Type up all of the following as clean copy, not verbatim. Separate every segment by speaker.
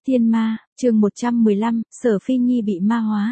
Speaker 1: Thiên ma, chương 115, Sở Phi Nhi bị ma hóa.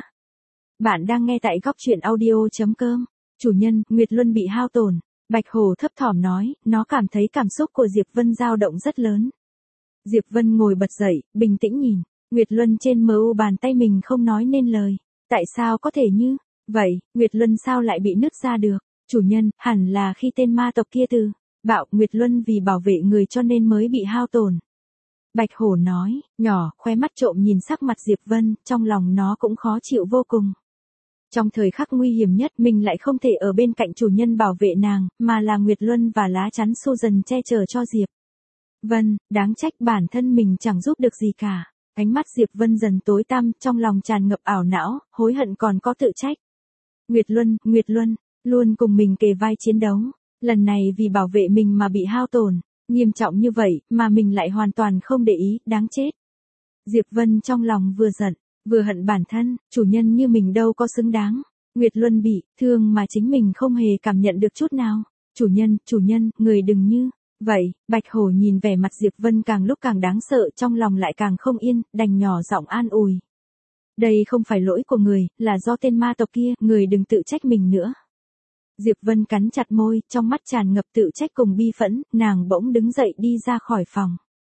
Speaker 1: Bạn đang nghe tại góc truyện audio.com. Chủ nhân, Nguyệt Luân bị hao tổn. Bạch Hổ thấp thỏm nói, nó cảm thấy cảm xúc của Diệp Vân dao động rất lớn. Diệp Vân ngồi bật dậy, bình tĩnh nhìn. Nguyệt Luân trên mu bàn tay mình không nói nên lời. Tại sao có thể như vậy, Nguyệt Luân sao lại bị nứt ra được? Chủ nhân, hẳn là khi tên ma tộc kia từ bạo Nguyệt Luân vì bảo vệ người cho nên mới bị hao tổn. Bạch Hổ nói, nhỏ, khóe mắt trộm nhìn sắc mặt Diệp Vân, trong lòng nó cũng khó chịu vô cùng. Trong thời khắc nguy hiểm nhất mình lại không thể ở bên cạnh chủ nhân bảo vệ nàng, mà là Nguyệt Luân và lá chắn Susan che chở cho Diệp Vân, đáng trách bản thân mình chẳng giúp được gì cả. Ánh mắt Diệp Vân dần tối tăm, trong lòng tràn ngập ảo não, hối hận còn có tự trách. Nguyệt Luân, luôn cùng mình kề vai chiến đấu, lần này vì bảo vệ mình mà bị hao tổn. Nghiêm trọng như vậy, mà mình lại hoàn toàn không để ý, đáng chết. Diệp Vân trong lòng vừa giận, vừa hận bản thân, chủ nhân như mình đâu có xứng đáng. Nguyệt Luân bị thương mà chính mình không hề cảm nhận được chút nào. Chủ nhân, người đừng như vậy. Bạch Hổ nhìn vẻ mặt Diệp Vân càng lúc càng đáng sợ, trong lòng lại càng không yên, đành nhỏ giọng an ủi. Đây không phải lỗi của người, là do tên ma tộc kia, người đừng tự trách mình nữa. Diệp Vân cắn chặt môi, trong mắt tràn ngập tự trách cùng bi phẫn, nàng bỗng đứng dậy đi ra khỏi phòng.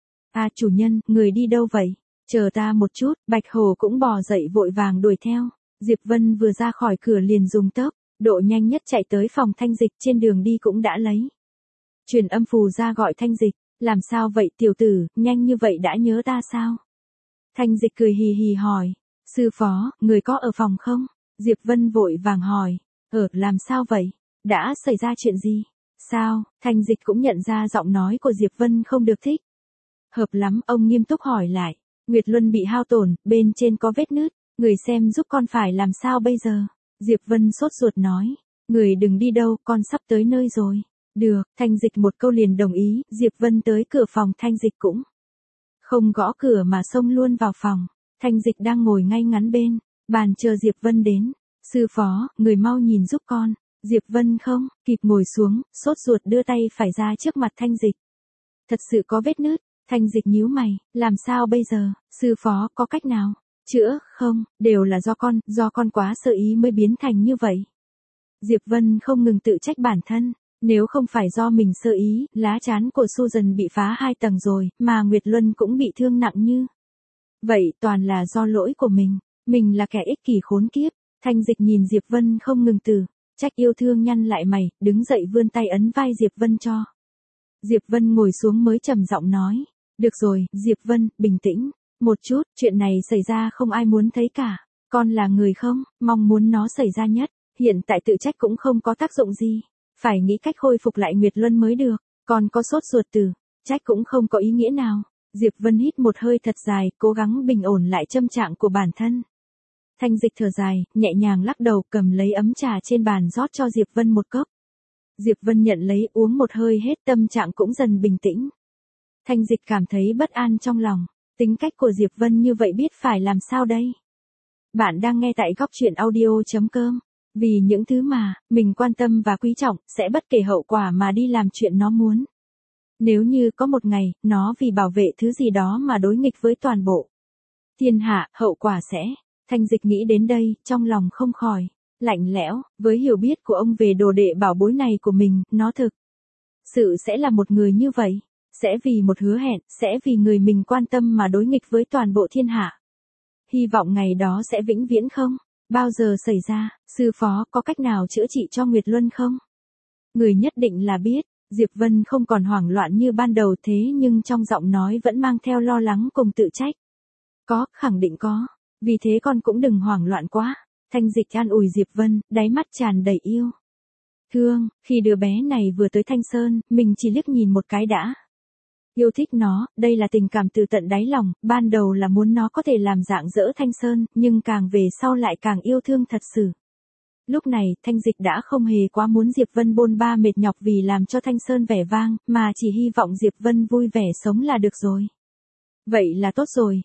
Speaker 1: Chủ nhân, người đi đâu vậy? Chờ ta một chút, Bạch Hổ cũng bò dậy vội vàng đuổi theo. Diệp Vân vừa ra khỏi cửa liền dùng tốc độ nhanh nhất chạy tới phòng Thanh Dịch, trên đường đi cũng đã lấy truyền âm phù ra gọi Thanh Dịch. Làm sao vậy tiểu tử, nhanh như vậy đã nhớ ta sao? Thanh Dịch cười hì hì hỏi. Sư phó, người có ở phòng không? Diệp Vân vội vàng hỏi. Làm sao vậy? Đã xảy ra chuyện gì? Sao? Thanh Dịch cũng nhận ra giọng nói của Diệp Vân không được thích. Hợp lắm, ông nghiêm túc hỏi lại. Nguyệt Luân bị hao tổn, bên trên có vết nứt, người xem giúp con phải làm sao bây giờ? Diệp Vân sốt ruột nói. Người đừng đi đâu, con sắp tới nơi rồi. Được, Thanh Dịch một câu liền đồng ý, Diệp Vân tới cửa phòng Thanh Dịch cũng không gõ cửa mà xông luôn vào phòng. Thanh Dịch đang ngồi ngay ngắn bên bàn chờ Diệp Vân đến. Sư phó, người mau nhìn giúp con. Diệp Vân không kịp ngồi xuống, sốt ruột đưa tay phải ra trước mặt Thanh Dịch. Thật sự có vết nứt. Thanh Dịch nhíu mày, làm sao bây giờ? Sư phó có cách nào chữa không? Đều là do con quá sơ ý mới biến thành như vậy. Diệp Vân không ngừng tự trách bản thân, nếu không phải do mình sơ ý, lá chắn của Susan bị phá 2 tầng rồi, mà Nguyệt Luân cũng bị thương nặng như vậy, toàn là do lỗi của mình là kẻ ích kỷ khốn kiếp. Thanh Dịch nhìn Diệp Vân không ngừng từ trách yêu thương nhăn lại mày, đứng dậy vươn tay ấn vai Diệp Vân cho. Diệp Vân ngồi xuống mới trầm giọng nói, được rồi, Diệp Vân, bình tĩnh một chút, chuyện này xảy ra không ai muốn thấy cả, con là người không mong muốn nó xảy ra nhất, hiện tại tự trách cũng không có tác dụng gì, phải nghĩ cách khôi phục lại Nguyệt Luân mới được, còn có sốt ruột từ trách cũng không có ý nghĩa nào. Diệp Vân hít một hơi thật dài, cố gắng bình ổn lại tâm trạng của bản thân. Thanh Dịch thở dài, nhẹ nhàng lắc đầu, cầm lấy ấm trà trên bàn rót cho Diệp Vân một cốc. Diệp Vân nhận lấy uống một hơi hết, tâm trạng cũng dần bình tĩnh. Thanh Dịch cảm thấy bất an trong lòng, tính cách của Diệp Vân như vậy biết phải làm sao đây? Bạn đang nghe tại góc truyện audio.com. Vì những thứ mà mình quan tâm và quý trọng, sẽ bất kể hậu quả mà đi làm chuyện nó muốn. Nếu như có một ngày, nó vì bảo vệ thứ gì đó mà đối nghịch với toàn bộ thiên hạ, hậu quả sẽ... Thanh Dịch nghĩ đến đây, trong lòng không khỏi lạnh lẽo, với hiểu biết của ông về đồ đệ bảo bối này của mình, nó thực sự sẽ là một người như vậy, sẽ vì một hứa hẹn, sẽ vì người mình quan tâm mà đối nghịch với toàn bộ thiên hạ. Hy vọng ngày đó sẽ vĩnh viễn không bao giờ xảy ra. Sư phó có cách nào chữa trị cho Nguyệt Luân không? Người nhất định là biết. Diệp Vân không còn hoảng loạn như ban đầu, thế nhưng trong giọng nói vẫn mang theo lo lắng cùng tự trách. Có, khẳng định có. Vì thế con cũng đừng hoảng loạn quá. Thanh Dịch an ủi Diệp Vân, đáy mắt tràn đầy yêu thương. Khi đứa bé này vừa tới Thanh Sơn, mình chỉ liếc nhìn một cái đã yêu thích nó, đây là tình cảm từ tận đáy lòng, ban đầu là muốn nó có thể làm rạng rỡ Thanh Sơn, nhưng càng về sau lại càng yêu thương thật sự. Lúc này, Thanh Dịch đã không hề quá muốn Diệp Vân bôn ba mệt nhọc vì làm cho Thanh Sơn vẻ vang, mà chỉ hy vọng Diệp Vân vui vẻ sống là được rồi. Vậy là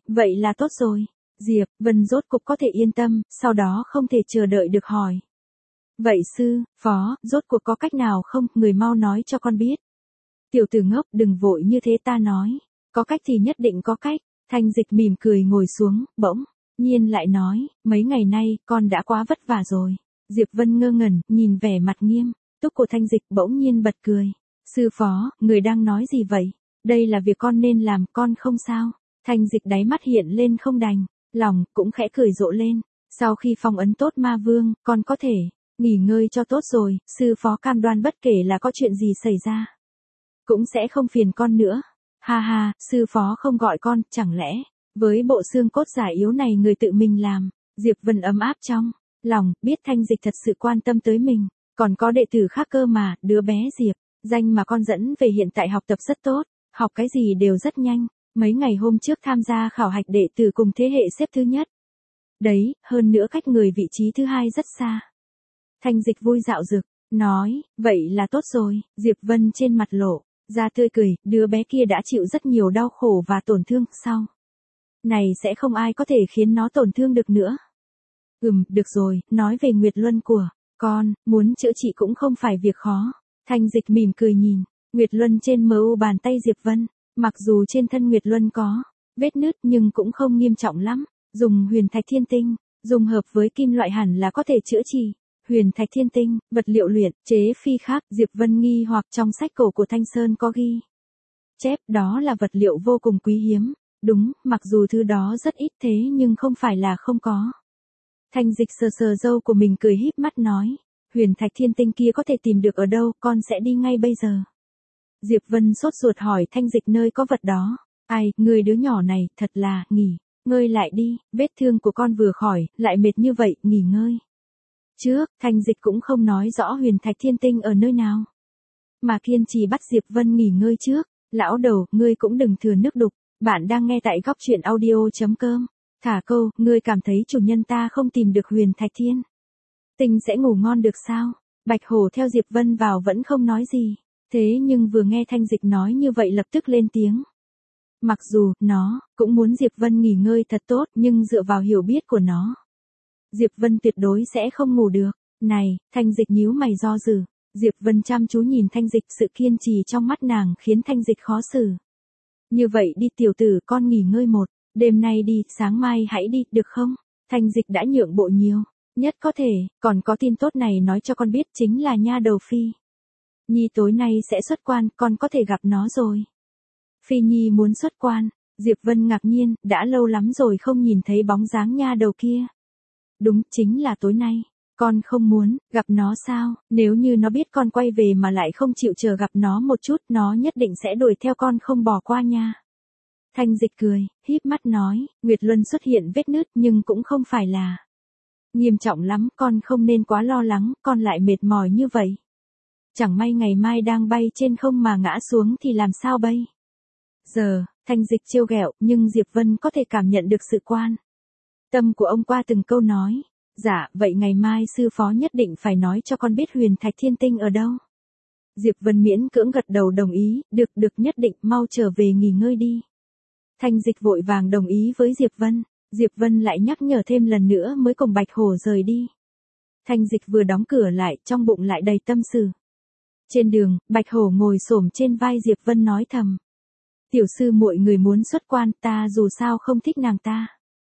Speaker 1: tốt rồi. Diệp Vân rốt cục có thể yên tâm, sau đó không thể chờ đợi được hỏi. Vậy sư phó, rốt cuộc có cách nào không, người mau nói cho con biết. Tiểu tử ngốc, đừng vội như thế, ta nói. Có cách thì nhất định có cách. Thanh Dịch mỉm cười ngồi xuống, bỗng nhiên lại nói, mấy ngày nay, con đã quá vất vả rồi. Diệp Vân ngơ ngẩn, nhìn vẻ mặt nghiêm túc của Thanh Dịch bỗng nhiên bật cười. Sư phó, người đang nói gì vậy? Đây là việc con nên làm, con không sao. Thanh Dịch đáy mắt hiện lên không đành, lòng cũng khẽ cười rộ lên. Sau khi phong ấn tốt ma vương, con có thể nghỉ ngơi cho tốt rồi, sư phó cam đoan bất kể là có chuyện gì xảy ra, cũng sẽ không phiền con nữa. Ha ha, sư phó không gọi con, chẳng lẽ, với bộ xương cốt giả yếu này người tự mình làm. Diệp Vân ấm áp trong lòng, biết Thanh Dịch thật sự quan tâm tới mình, còn có đệ tử khác cơ mà, đứa bé Diệp Danh mà con dẫn về hiện tại học tập rất tốt, học cái gì đều rất nhanh, mấy ngày hôm trước tham gia khảo hạch đệ tử cùng thế hệ xếp thứ nhất. Đấy, hơn nữa cách người vị trí thứ hai rất xa. Thanh Dịch vui dạo dực, nói, vậy là tốt rồi. Diệp Vân trên mặt lộ ra tươi cười, đứa bé kia đã chịu rất nhiều đau khổ và tổn thương, sau này sẽ không ai có thể khiến nó tổn thương được nữa. Được rồi, nói về Nguyệt Luân của con, muốn chữa trị cũng không phải việc khó. Thanh Dịch mỉm cười nhìn Nguyệt Luân trên mu bàn tay Diệp Vân, mặc dù trên thân Nguyệt Luân có vết nứt nhưng cũng không nghiêm trọng lắm, dùng huyền thạch thiên tinh, dùng hợp với kim loại hẳn là có thể chữa trị. Huyền thạch thiên tinh, vật liệu luyện, chế phi khác, Diệp Vân nghi hoặc trong sách cổ của Thanh Sơn có ghi chép đó là vật liệu vô cùng quý hiếm. Đúng, mặc dù thứ đó rất ít thế nhưng không phải là không có. Thanh Dịch sờ sờ râu của mình cười híp mắt nói, huyền thạch thiên tinh kia có thể tìm được ở đâu, con sẽ đi ngay bây giờ. Diệp Vân sốt ruột hỏi Thanh Dịch nơi có vật đó. Ai, người đứa nhỏ này, thật là, nghỉ ngơi lại đi, vết thương của con vừa khỏi, lại mệt như vậy, nghỉ ngơi. Trước, Thanh Dịch cũng không nói rõ huyền thạch thiên tinh ở nơi nào, mà kiên trì bắt Diệp Vân nghỉ ngơi trước. Lão đầu, ngươi cũng đừng thừa nước đục, bạn đang nghe tại góc truyện audio.com. Thả câu, ngươi cảm thấy chủ nhân ta không tìm được huyền thạch thiên tinh sẽ ngủ ngon được sao? Bạch Hổ theo Diệp Vân vào vẫn không nói gì, thế nhưng vừa nghe Thanh Dịch nói như vậy lập tức lên tiếng. Mặc dù, nó cũng muốn Diệp Vân nghỉ ngơi thật tốt, nhưng dựa vào hiểu biết của nó, Diệp Vân tuyệt đối sẽ không ngủ được. Này, Thanh Dịch nhíu mày do dự. Diệp Vân chăm chú nhìn Thanh Dịch, sự kiên trì trong mắt nàng khiến Thanh Dịch khó xử. Như vậy đi tiểu tử, con nghỉ ngơi một đêm nay đi, sáng mai hãy đi, được không? Thanh Dịch đã nhượng bộ nhiều nhất có thể, còn có tin tốt này nói cho con biết, chính là nha đầu Phi Nhi tối nay sẽ xuất quan, con có thể gặp nó rồi. Phi Nhi muốn xuất quan? Diệp Vân ngạc nhiên, đã lâu lắm rồi không nhìn thấy bóng dáng nha đầu kia. Đúng, chính là tối nay. Con không muốn gặp nó sao? Nếu như nó biết con quay về mà lại không chịu chờ gặp nó một chút, nó nhất định sẽ đuổi theo con không bỏ qua nha. Thanh Dịch cười, híp mắt nói, Nguyệt Luân xuất hiện vết nứt nhưng cũng không phải là nghiêm trọng lắm, con không nên quá lo lắng, con lại mệt mỏi như vậy. Chẳng may ngày mai đang bay trên không mà ngã xuống thì làm sao bây giờ? Thanh Dịch trêu ghẹo, nhưng Diệp Vân có thể cảm nhận được sự quan tâm của ông qua từng câu nói. Dạ, vậy ngày mai sư phó nhất định phải nói cho con biết huyền thạch thiên tinh ở đâu. Diệp Vân miễn cưỡng gật đầu đồng ý, được nhất định, mau trở về nghỉ ngơi đi. Thanh Dịch vội vàng đồng ý với Diệp Vân. Diệp Vân lại nhắc nhở thêm lần nữa mới cùng Bạch Hổ rời đi. Thanh Dịch vừa đóng cửa lại, trong bụng lại đầy tâm sự. Trên đường, Bạch Hổ ngồi xổm trên vai Diệp Vân nói thầm. Tiểu sư muội người muốn xuất quan, ta dù sao không thích nàng ta.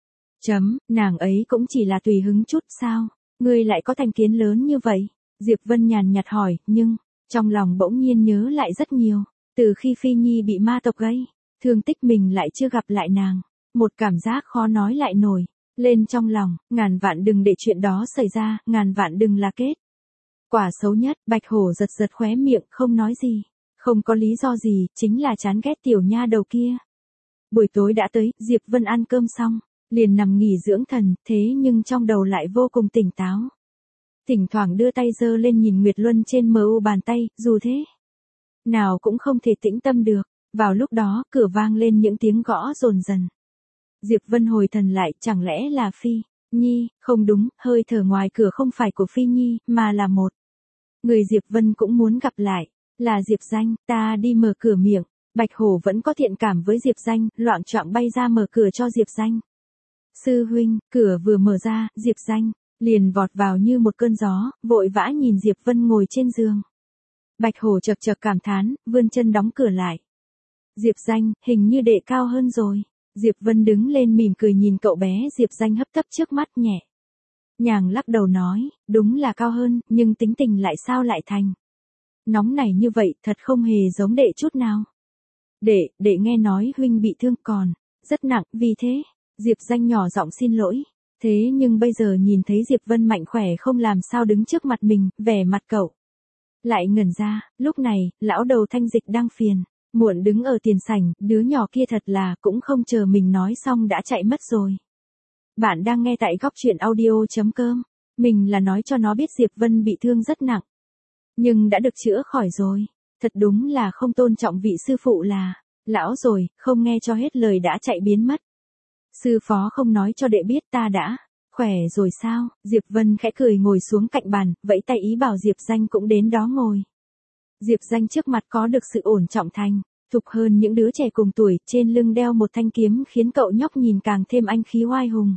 Speaker 1: Nàng ấy cũng chỉ là tùy hứng chút sao, ngươi lại có thành kiến lớn như vậy? Diệp Vân nhàn nhạt hỏi, nhưng, trong lòng bỗng nhiên nhớ lại rất nhiều, từ khi Phi Nhi bị ma tộc gây thương tích mình lại chưa gặp lại nàng, một cảm giác khó nói lại nổi lên trong lòng, ngàn vạn đừng để chuyện đó xảy ra, ngàn vạn đừng là kết quả xấu nhất. Bạch Hổ giật giật khóe miệng, không nói gì, không có lý do gì, chính là chán ghét tiểu nha đầu kia. Buổi tối đã tới, Diệp Vân ăn cơm xong, liền nằm nghỉ dưỡng thần, thế nhưng trong đầu lại vô cùng tỉnh táo. Thỉnh thoảng đưa tay giơ lên nhìn Nguyệt Luân trên mu bàn tay, dù thế nào cũng không thể tĩnh tâm được. Vào lúc đó, cửa vang lên những tiếng gõ dồn dần. Diệp Vân hồi thần lại, chẳng lẽ là Phi Nhi? Không đúng, hơi thở ngoài cửa không phải của Phi Nhi, mà là một người Diệp Vân cũng muốn gặp lại, là Diệp Danh. Ta đi mở cửa miệng. Bạch Hổ vẫn có thiện cảm với Diệp Danh, loạng choạng bay ra mở cửa cho Diệp Danh. Sư huynh, cửa vừa mở ra, Diệp Danh liền vọt vào như một cơn gió, vội vã nhìn Diệp Vân ngồi trên giường. Bạch Hổ chậc chậc cảm thán, vươn chân đóng cửa lại. Diệp Danh, hình như đệ cao hơn rồi. Diệp Vân đứng lên mỉm cười nhìn cậu bé Diệp Danh hấp tấp trước mắt nhẹ. Nhàng lắc đầu nói, đúng là cao hơn, nhưng tính tình lại sao lại thành. Nóng này như vậy thật không hề giống đệ chút nào. Đệ nghe nói huynh bị thương còn, rất nặng, vì thế, Diệp Danh nhỏ giọng xin lỗi. Thế nhưng bây giờ nhìn thấy Diệp Vân mạnh khỏe không làm sao đứng trước mặt mình, vẻ mặt cậu lại ngẩn ra, lúc này, lão đầu Thanh Dịch đang phiền, muộn đứng ở tiền sảnh, đứa nhỏ kia thật là cũng không chờ mình nói xong đã chạy mất rồi. Bạn đang nghe tại góc truyện audio.com, mình là nói cho nó biết Diệp Vân bị thương rất nặng, nhưng đã được chữa khỏi rồi, thật đúng là không tôn trọng vị sư phụ là, lão rồi, không nghe cho hết lời đã chạy biến mất. Sư phó không nói cho đệ biết ta đã khỏe rồi sao? Diệp Vân khẽ cười ngồi xuống cạnh bàn, vẫy tay ý bảo Diệp Danh cũng đến đó ngồi. Diệp Danh trước mặt có được sự ổn trọng thành thục hơn những đứa trẻ cùng tuổi, trên lưng đeo một thanh kiếm khiến cậu nhóc nhìn càng thêm anh khí oai hùng.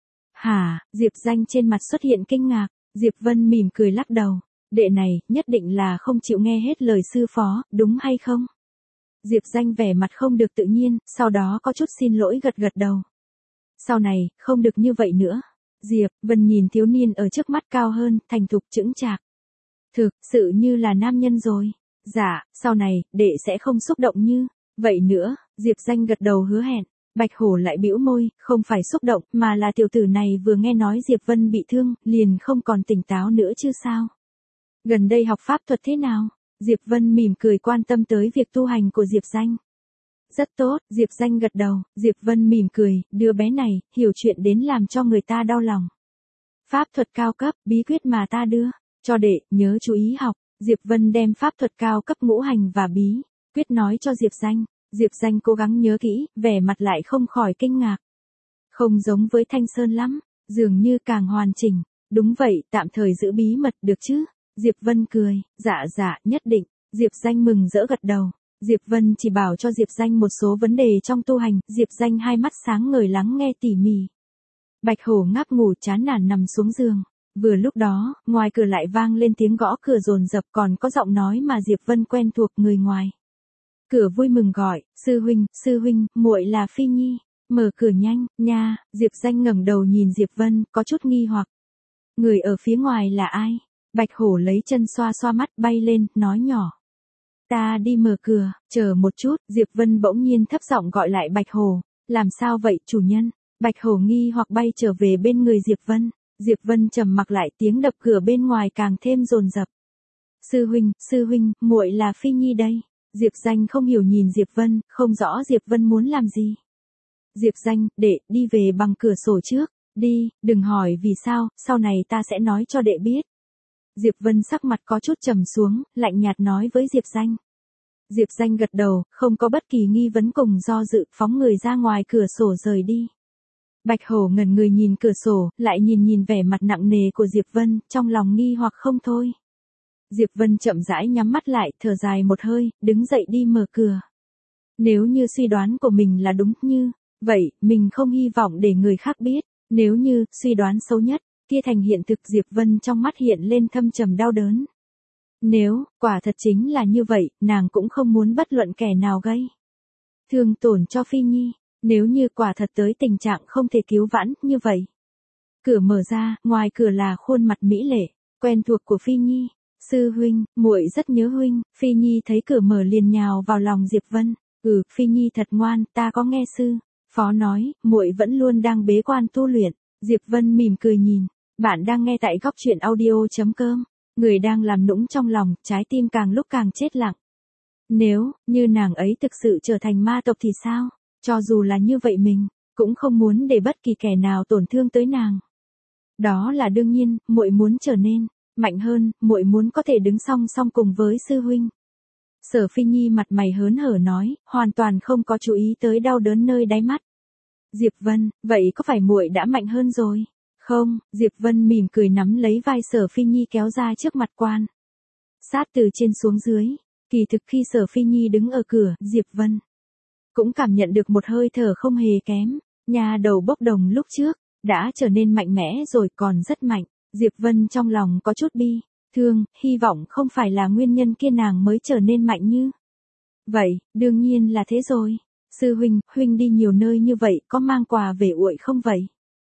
Speaker 1: Hả? Diệp Danh trên mặt xuất hiện kinh ngạc, Diệp Vân mỉm cười lắc đầu, đệ này, nhất định là không chịu nghe hết lời sư phó, đúng hay không? Diệp Danh vẻ mặt không được tự nhiên, sau đó có chút xin lỗi gật gật đầu. Sau này, không được như vậy nữa. Diệp Vân nhìn thiếu niên ở trước mắt cao hơn, thành thục chững chạc. Thực sự như là nam nhân rồi. Dạ, sau này, đệ sẽ không xúc động như vậy nữa. Diệp Danh gật đầu hứa hẹn. Bạch Hổ lại bĩu môi, không phải xúc động, mà là tiểu tử này vừa nghe nói Diệp Vân bị thương, liền không còn tỉnh táo nữa chứ sao. Gần đây học pháp thuật thế nào? Diệp Vân mỉm cười quan tâm tới việc tu hành của Diệp Danh. Rất tốt, Diệp Danh gật đầu, Diệp Vân mỉm cười, đứa bé này, hiểu chuyện đến làm cho người ta đau lòng. Pháp thuật cao cấp, bí quyết mà ta đưa, cho đệ, nhớ chú ý học. Diệp Vân đem pháp thuật cao cấp ngũ hành và bí quyết nói cho Diệp Danh. Diệp Danh cố gắng nhớ kỹ, vẻ mặt lại không khỏi kinh ngạc. Không giống với Thanh Sơn lắm, dường như càng hoàn chỉnh. Đúng vậy, tạm thời giữ bí mật được chứ? Diệp Vân cười, dạ, nhất định. Diệp Danh mừng rỡ gật đầu. Diệp Vân chỉ bảo cho Diệp Danh một số vấn đề trong tu hành, Diệp Danh hai mắt sáng ngời lắng nghe tỉ mỉ. Bạch Hổ ngáp ngủ chán nản nằm xuống giường. Vừa lúc đó, ngoài cửa lại vang lên tiếng gõ cửa dồn dập, còn có giọng nói mà Diệp Vân quen thuộc người ngoài. Cửa vui mừng gọi, sư huynh, muội là Phi Nhi, mở cửa nhanh, nha. Diệp Danh ngẩng đầu nhìn Diệp Vân, có chút nghi hoặc. Người ở phía ngoài là ai? Bạch Hổ lấy chân xoa xoa mắt bay lên, nói nhỏ. Ta đi mở cửa, chờ một chút. Diệp Vân bỗng nhiên thấp giọng gọi lại Bạch Hổ. Làm sao vậy chủ nhân? Bạch Hổ nghi hoặc bay trở về bên người Diệp Vân. Diệp Vân trầm mặc lại, tiếng đập cửa bên ngoài càng thêm dồn dập. Sư huynh, muội là Phi Nhi đây. Diệp Danh không hiểu nhìn Diệp Vân, không rõ Diệp Vân muốn làm gì. Diệp Danh, đệ, đi về bằng cửa sổ trước, đi, đừng hỏi vì sao, sau này ta sẽ nói cho đệ biết. Diệp Vân sắc mặt có chút trầm xuống, lạnh nhạt nói với Diệp Danh. Diệp Danh gật đầu, không có bất kỳ nghi vấn cùng do dự, phóng người ra ngoài cửa sổ rời đi. Bạch Hổ ngẩn người nhìn cửa sổ, lại nhìn vẻ mặt nặng nề của Diệp Vân, trong lòng nghi hoặc không thôi. Diệp Vân chậm rãi nhắm mắt lại, thở dài một hơi, đứng dậy đi mở cửa. Nếu như suy đoán của mình là đúng như vậy, mình không hy vọng để người khác biết. Nếu như suy đoán xấu nhất kia thành hiện thực, Diệp Vân trong mắt hiện lên thâm trầm đau đớn. Nếu quả thật chính là như vậy, nàng cũng không muốn bất luận kẻ nào gây thương tổn cho Phi Nhi. Nếu như quả thật tới tình trạng không thể cứu vãn như vậy. Cửa mở ra, ngoài cửa là khuôn mặt mỹ lệ, quen thuộc của Phi Nhi. Sư huynh, muội rất nhớ huynh. Phi Nhi thấy cửa mở liền nhào vào lòng Diệp Vân. Phi Nhi thật ngoan, ta có nghe sư phó nói, muội vẫn luôn đang bế quan tu luyện. Diệp Vân mỉm cười nhìn. Bạn đang nghe tại góc truyện audio.com. Người đang làm nũng trong lòng, trái tim càng lúc càng chết lặng. Nếu như nàng ấy thực sự trở thành ma tộc thì sao? Cho dù là như vậy mình cũng không muốn để bất kỳ kẻ nào tổn thương tới nàng. Đó là đương nhiên, muội muốn trở nên mạnh hơn, muội muốn có thể đứng song song cùng với sư huynh. Sở Phi Nhi mặt mày hớn hở nói, hoàn toàn không có chú ý tới đau đớn nơi đáy mắt. Diệp Vân, vậy có phải muội đã mạnh hơn rồi? Không, Diệp Vân mỉm cười nắm lấy vai Sở Phi Nhi kéo ra trước mặt quan. Sát từ trên xuống dưới, kỳ thực khi Sở Phi Nhi đứng ở cửa, Diệp Vân cũng cảm nhận được một hơi thở không hề kém. Nhà đầu bốc đồng lúc trước đã trở nên mạnh mẽ rồi, còn rất mạnh. Diệp Vân trong lòng có chút bi thương, hy vọng không phải là nguyên nhân kia nàng mới trở nên mạnh như vậy. Đương nhiên là thế rồi. Sư huynh, huynh đi nhiều nơi như vậy, có mang quà về Uội không vậy?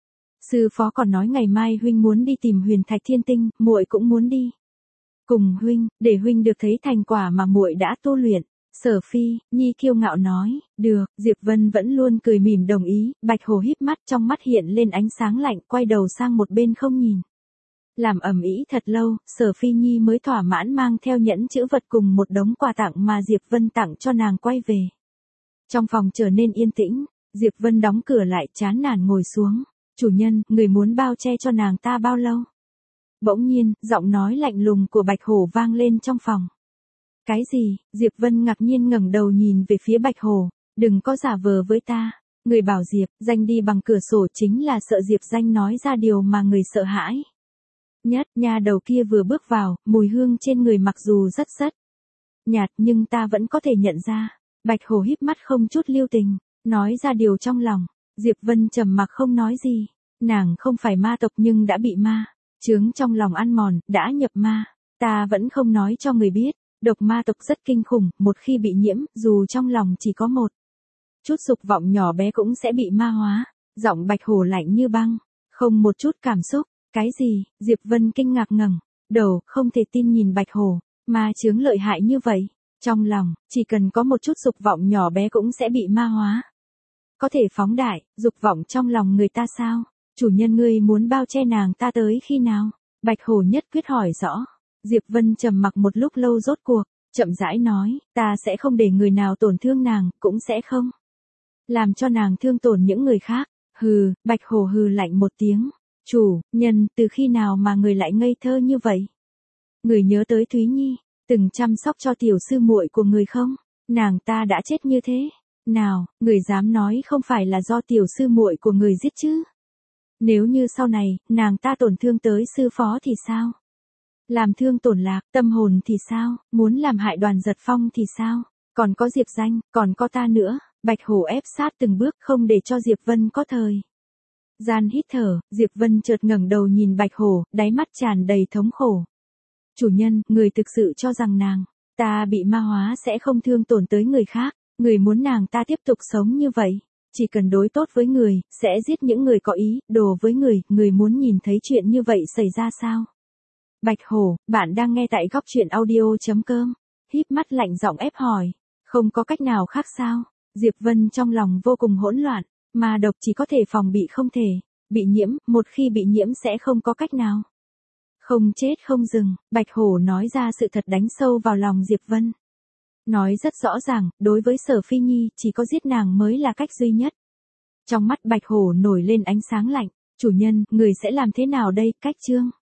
Speaker 1: Sư phó còn nói ngày mai huynh muốn đi tìm Huyền Thạch Thiên Tinh, muội cũng muốn đi. Cùng huynh, để huynh được thấy thành quả mà muội đã tu luyện. Sở Phi Nhi kiêu ngạo nói, được, Diệp Vân vẫn luôn cười mỉm đồng ý, Bạch Hồ híp mắt, trong mắt hiện lên ánh sáng lạnh, quay đầu sang một bên không nhìn. Làm ầm ĩ thật lâu, Sở Phi Nhi mới thỏa mãn mang theo nhẫn chữ vật cùng một đống quà tặng mà Diệp Vân tặng cho nàng quay về. Trong phòng trở nên yên tĩnh, Diệp Vân đóng cửa lại, chán nản ngồi xuống. Chủ nhân, người muốn bao che cho nàng ta bao lâu? Bỗng nhiên, giọng nói lạnh lùng của Bạch Hổ vang lên trong phòng. Cái gì? Diệp Vân ngạc nhiên ngẩng đầu nhìn về phía Bạch Hổ. Đừng có giả vờ với ta. Người bảo Diệp Danh đi bằng cửa sổ chính là sợ Diệp Danh nói ra điều mà người sợ hãi nhất. Nha đầu kia vừa bước vào, mùi hương trên người mặc dù rất nhạt nhưng ta vẫn có thể nhận ra. Bạch Hổ híp mắt không chút lưu tình, nói ra điều trong lòng. Diệp Vân trầm mặc không nói gì. Nàng không phải ma tộc nhưng đã bị ma chướng trong lòng ăn mòn, đã nhập ma. Ta vẫn không nói cho người biết, độc ma tộc rất kinh khủng, một khi bị nhiễm, dù trong lòng chỉ có một chút dục vọng nhỏ bé cũng sẽ bị ma hóa. Giọng Bạch Hổ lạnh như băng, không một chút cảm xúc. Cái gì? Diệp Vân kinh ngạc ngẩng đầu, không thể tin nhìn Bạch Hổ. Ma chướng lợi hại như vậy. Trong lòng, chỉ cần có một chút dục vọng nhỏ bé cũng sẽ bị ma hóa. Có thể phóng đại, dục vọng trong lòng người ta sao? Chủ nhân ngươi muốn bao che nàng ta tới khi nào? Bạch Hổ nhất quyết hỏi rõ. Diệp Vân trầm mặc một lúc lâu rốt cuộc, chậm rãi nói, ta sẽ không để người nào tổn thương nàng, cũng sẽ không làm cho nàng thương tổn những người khác. Hừ, Bạch Hổ hừ lạnh một tiếng. Chủ nhân, từ khi nào mà người lại ngây thơ như vậy? Người nhớ tới Thúy Nhi, từng chăm sóc cho tiểu sư muội của người không? Nàng ta đã chết như thế. Nào, người dám nói không phải là do tiểu sư muội của người giết chứ? Nếu như sau này, nàng ta tổn thương tới sư phó thì sao? Làm thương tổn Lạc Tâm hồn thì sao? Muốn làm hại Đoàn Giật Phong thì sao? Còn có Diệp Danh, còn có ta nữa. Bạch Hổ ép sát từng bước không để cho Diệp Vân có thời gian hít thở. Diệp Vân chợt ngẩng đầu nhìn Bạch Hổ, đáy mắt tràn đầy thống khổ. Chủ nhân, người thực sự cho rằng nàng ta bị ma hóa sẽ không thương tổn tới người khác. Người muốn nàng ta tiếp tục sống như vậy. Chỉ cần đối tốt với người, sẽ giết những người có ý đồ với người muốn nhìn thấy chuyện như vậy xảy ra sao? Bạch Hổ, bạn đang nghe tại góc truyện audio.com. Híp mắt lạnh giọng ép hỏi. Không có cách nào khác sao? Diệp Vân trong lòng vô cùng hỗn loạn. Ma độc chỉ có thể phòng bị không thể bị nhiễm, một khi bị nhiễm sẽ không có cách nào không chết không dừng. Bạch Hổ nói ra sự thật đánh sâu vào lòng Diệp Vân. Nói rất rõ ràng, đối với Sở Phi Nhi, chỉ có giết nàng mới là cách duy nhất. Trong mắt Bạch Hổ nổi lên ánh sáng lạnh. Chủ nhân, người sẽ làm thế nào đây? Cách chương